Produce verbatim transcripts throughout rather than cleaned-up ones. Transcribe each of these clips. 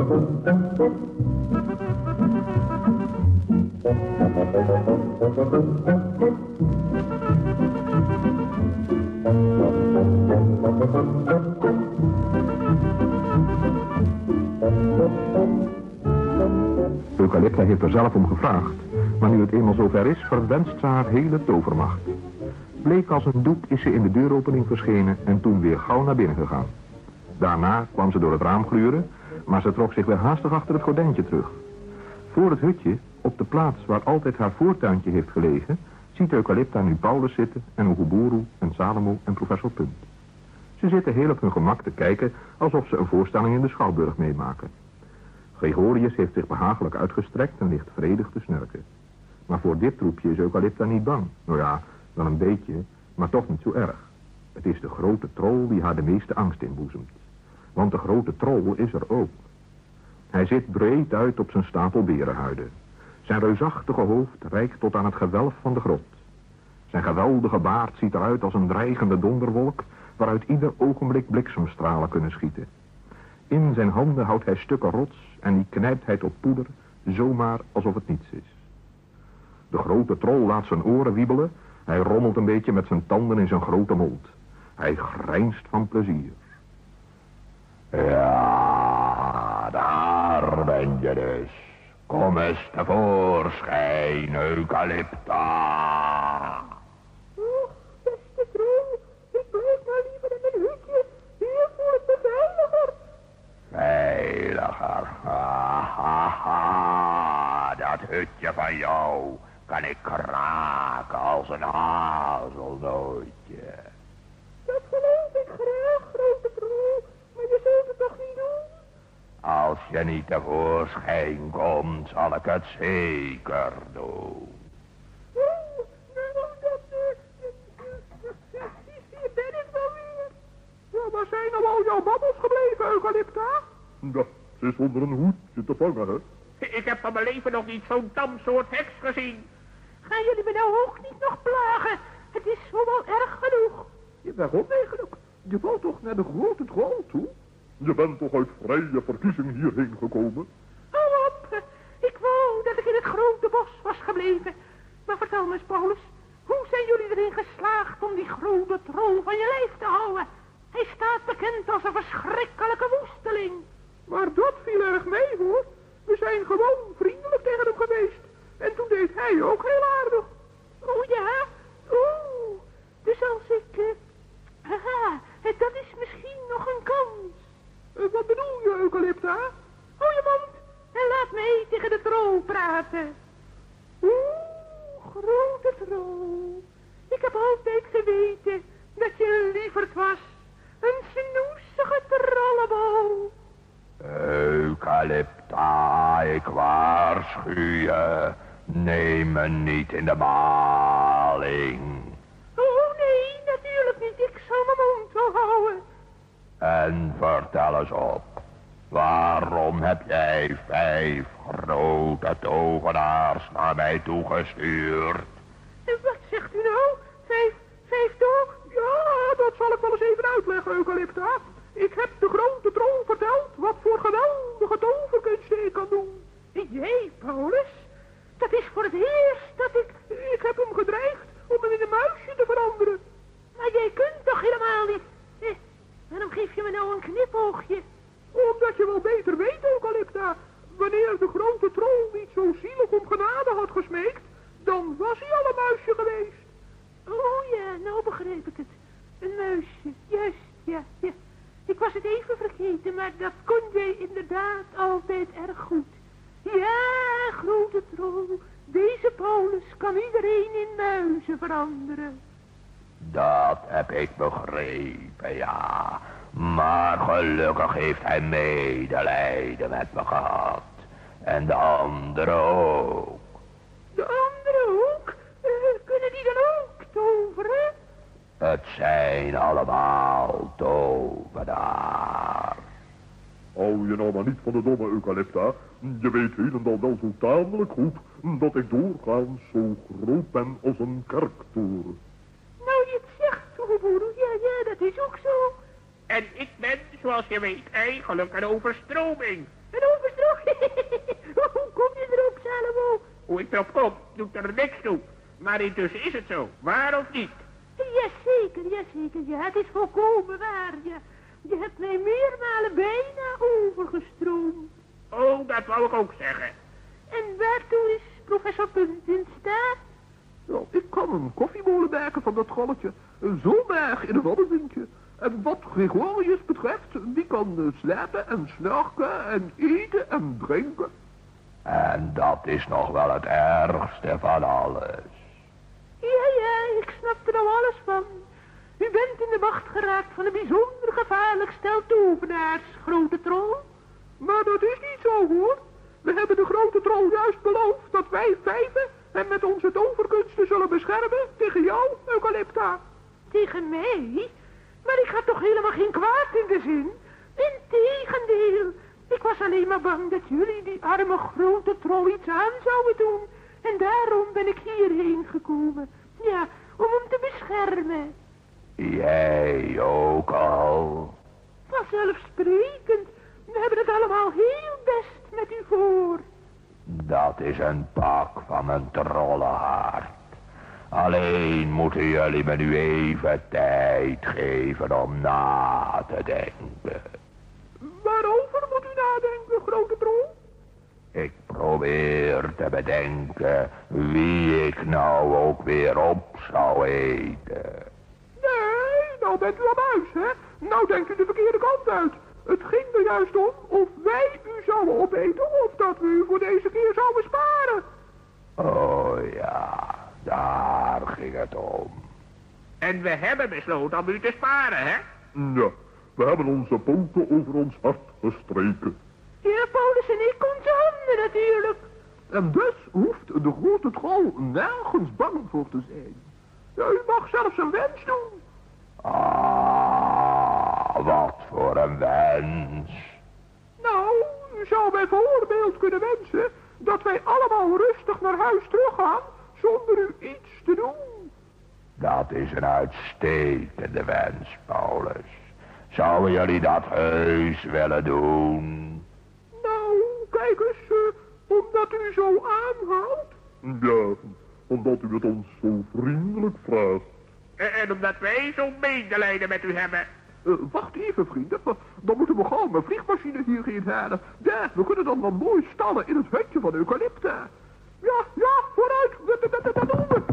Eucalypta heeft er zelf om gevraagd, maar nu het eenmaal zover is, verwenst ze haar hele tovermacht. Bleek als een doek is ze in de deuropening verschenen en toen weer gauw naar binnen gegaan. Daarna kwam ze door het raam gluren, maar ze trok zich weer haastig achter het gordijntje terug. Voor het hutje, op de plaats waar altijd haar voortuintje heeft gelegen, ziet Eucalypta nu Paulus zitten en Oeguburu en Salomo en professor Punt. Ze zitten heel op hun gemak te kijken alsof ze een voorstelling in de Schouwburg meemaken. Gregorius heeft zich behagelijk uitgestrekt en ligt vredig te snurken. Maar voor dit troepje is Eucalypta niet bang. Nou ja, wel een beetje, maar toch niet zo erg. Het is de grote trol die haar de meeste angst inboezemt. Want de grote trol is er ook. Hij zit breed uit op zijn stapel berenhuiden. Zijn reusachtige hoofd reikt tot aan het gewelf van de grot. Zijn geweldige baard ziet eruit als een dreigende donderwolk, waaruit ieder ogenblik bliksemstralen kunnen schieten. In zijn handen houdt hij stukken rots en die knijpt hij tot poeder, zomaar alsof het niets is. De grote trol laat zijn oren wiebelen. Hij rommelt een beetje met zijn tanden in zijn grote mond. Hij grijnst van plezier. Ja, daar ben je dus. Kom eens tevoorschijn, Eucalypta. Och, beste trol, ik blijf maar liever in mijn hutje. Hier voelt me veiliger. Veiliger, ha, ha, ha. Dat hutje van jou kan ik kraken als een hazelnootje. Dat geloof ik graag, grote trol, maar je zult het toch niet doen? Als je niet tevoorschijn komt, zal ik het zeker doen. Oh, nou dat, uh, hier ben ik wel weer. Ja, waar zijn nou al jouw babbels gebleven, Eucalypta? Dat is onder een hoedje te vangen, hè? Ik heb van mijn leven nog niet zo'n tam soort heks gezien. Gaan jullie me nou ook niet nog plagen? Het is zo wel erg genoeg. Ja, waarom eigenlijk? Je wou toch naar de grote trol toe? Je bent toch uit vrije verkiezing hierheen gekomen? Hou op. Ik wou dat ik in het grote bos was gebleven. Maar vertel me eens, Paulus. Hoe zijn jullie erin geslaagd om die grote trol van je lijf te houden? Hij staat bekend als een verschrikkelijke woesteling. Maar dat viel erg mee, hoor. We zijn gewoon vriendelijk tegen hem geweest. En toen deed hij ook heel aardig. Oh ja? Oeh. Dus als ik... Uh... Haha, dat is misschien nog een kans. Uh, wat bedoel je, Eucalypta? Hou je mond en laat mee tegen de trol praten. Oeh, grote trol. Ik heb altijd geweten dat je lieverd was. Een snoezige trollebol. Eucalypta, ik waarschuw je. Neem me niet in de maling. Oh nee, natuurlijk niet. Ik zal mijn mond wel houden. En vertel eens op. Waarom heb jij vijf grote tovenaars naar mij toegestuurd? Wat zegt u nou? Vijf, vijf toch? Ja, dat zal ik wel eens even uitleggen, Eucalypta. Ik heb de grote trol verteld wat voor geweldige toverkunsten ik kan doen. Jee, Paulus. Dat is voor het eerst dat ik... Ik heb hem gedreigd om hem in een muisje te veranderen. Maar jij kunt toch helemaal niet... Eh, waarom geef je me nou een knipoogje? Omdat je wel beter weet, Eucalypta. Wanneer de grote trol niet zo zielig om genade had gesmeekt, dan was hij al een muisje geweest. Oh ja, nou begreep ik het. Een muisje, juist, ja, ja. Ik was het even vergeten, maar dat kon jij inderdaad altijd erg goed. Ja, grote trol, deze Paulus kan iedereen in muizen veranderen. Dat heb ik begrepen, ja. Maar gelukkig heeft hij medelijden met me gehad. En de anderen ook. De anderen ook? Uh, kunnen die dan ook toveren? Het zijn allemaal tovenaars. Hou je nou maar niet van de domme Eucalypta. Je weet helemaal wel zo tamelijk goed dat ik doorgaans zo groot ben als een kerktoren. Nou, je het zegt, Oeguburu, ja, ja, dat is ook zo. En ik ben, zoals je weet, eigenlijk een overstroming. Een overstroom? Hoe kom je erop, Salomo? Hoe ik erop kom, doet er niks toe. Maar intussen is het zo, waar of niet? Jazeker, jazeker. Ja, het is volkomen waar, ja. Je hebt mij meermalen bijna overgestroomd. Oh, dat wou ik ook zeggen. En waartoe is professor Punt in staat? Ja, ik kan een koffiemolen maken van dat golletje. Zo berg in een waddenwindje. En wat Gregorius betreft, die kan uh, slapen en snurken en eten en drinken. En dat is nog wel het ergste van alles. Ja, ja, ik snap er nou alles van. U bent in de macht geraakt van een bijzonder gevaarlijk stel tovenaars, grote troll. Maar dat is niet zo, hoor. We hebben de grote troll juist beloofd dat wij vijven hem met onze toverkunsten zullen beschermen tegen jou, Eucalypta. Tegen mij? Maar ik had toch helemaal geen kwaad in de zin? Integendeel, ik was alleen maar bang dat jullie die arme grote troll iets aan zouden doen. En daarom ben ik hierheen gekomen. Ja, om hem te beschermen. Jij ook al? Vanzelfsprekend. We hebben het allemaal heel best met u voor. Dat is een pak van mijn trollenhart. Alleen moeten jullie me nu even tijd geven om na te denken. Waarover moet u nadenken, grote troll? Ik probeer te bedenken wie ik nou ook weer op zou eten. Nee, nou bent u aan huis, hè? Nou denkt u de verkeerde kant uit. Het ging er juist om of wij u zouden opeten of dat we u voor deze keer zouden sparen. Oh ja, daar ging het om. En we hebben besloten om u te sparen, hè? Ja, we hebben onze poten over ons hart gestreken. Ja, Paulus en ik onze handen natuurlijk. En dus hoeft de grote troll nergens bang voor te zijn. Ja, u mag zelfs een wens doen. Ah, wat voor een wens. Nou, u zou bijvoorbeeld kunnen wensen dat wij allemaal rustig naar huis teruggaan zonder u iets te doen. Dat is een uitstekende wens, Paulus. Zouden jullie dat heus willen doen? Nou, kijk eens, uh, omdat u zo aanhoudt. Ja, omdat u het ons zo vriendelijk vraagt. En, en omdat wij zo'n medelijden met u hebben. Uh, wacht even, vrienden. Dan moeten we gauw mijn vliegmachine hierheen halen. Ja, we kunnen dan wel mooi stallen in het hutje van Eucalypta. Ja, ja, vooruit. Dat, dat, dat doen we.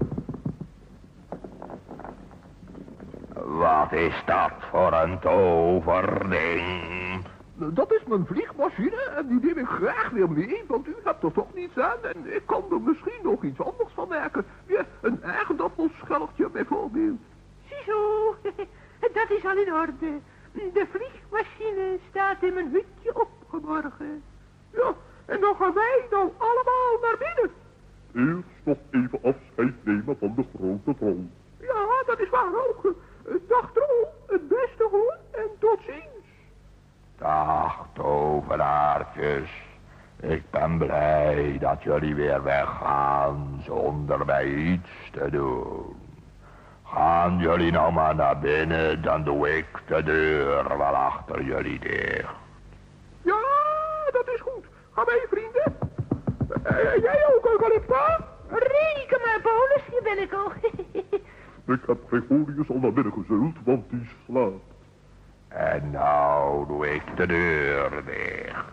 Wat is dat voor een toverding? Dat is mijn vliegmachine en die neem ik graag weer mee, want u hebt er toch niets aan en ik kan er misschien nog iets anders van maken. Ja, een aardappelschelletje bijvoorbeeld. Ziezo, dat is al in orde. De vliegmachine staat in mijn hutje opgeborgen. Ja, en dan gaan wij nou allemaal naar binnen. Eerst nog even afscheid nemen van de grote troll. Ja, dat is waar ook. Dag troll, het beste hoor en tot ziens. Dag, tovenaartjes. Ik ben blij dat jullie weer weggaan zonder mij iets te doen. Gaan jullie nou maar naar binnen, dan doe ik de deur wel achter jullie dicht. Ja, dat is goed. Ga mee, vrienden. Uh, jij ook, Eucalypta? Reken maar, Paulus, hier ben ik al. Ik heb Gregorius al naar binnen gezult, want die slaapt. En nou doe ik de deur dicht.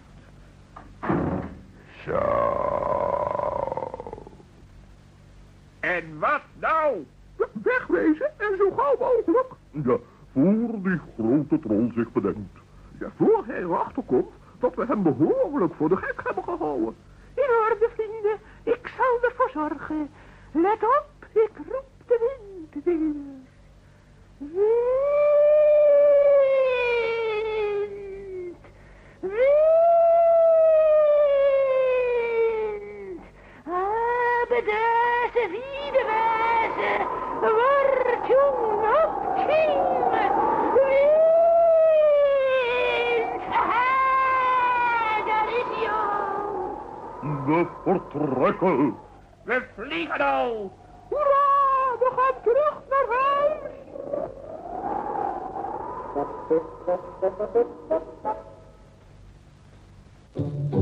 Zo. En wat nou? Wegwezen en zo gauw mogelijk. Ja, voor die grote troll zich bedenkt. Ja, voor hij erachter komt dat we hem behoorlijk voor de gek hebben gehouden. In orde, vrienden. Ik zal ervoor zorgen. Let op, ik roep de wind weer. Wind. Wind. Ah, bedazen, wiedewazen. Word jong op, king. Wind. Aha, daar is hij al. We vertrekken. We vliegen al. Hoera, we gaan terug naar huis. Thank you.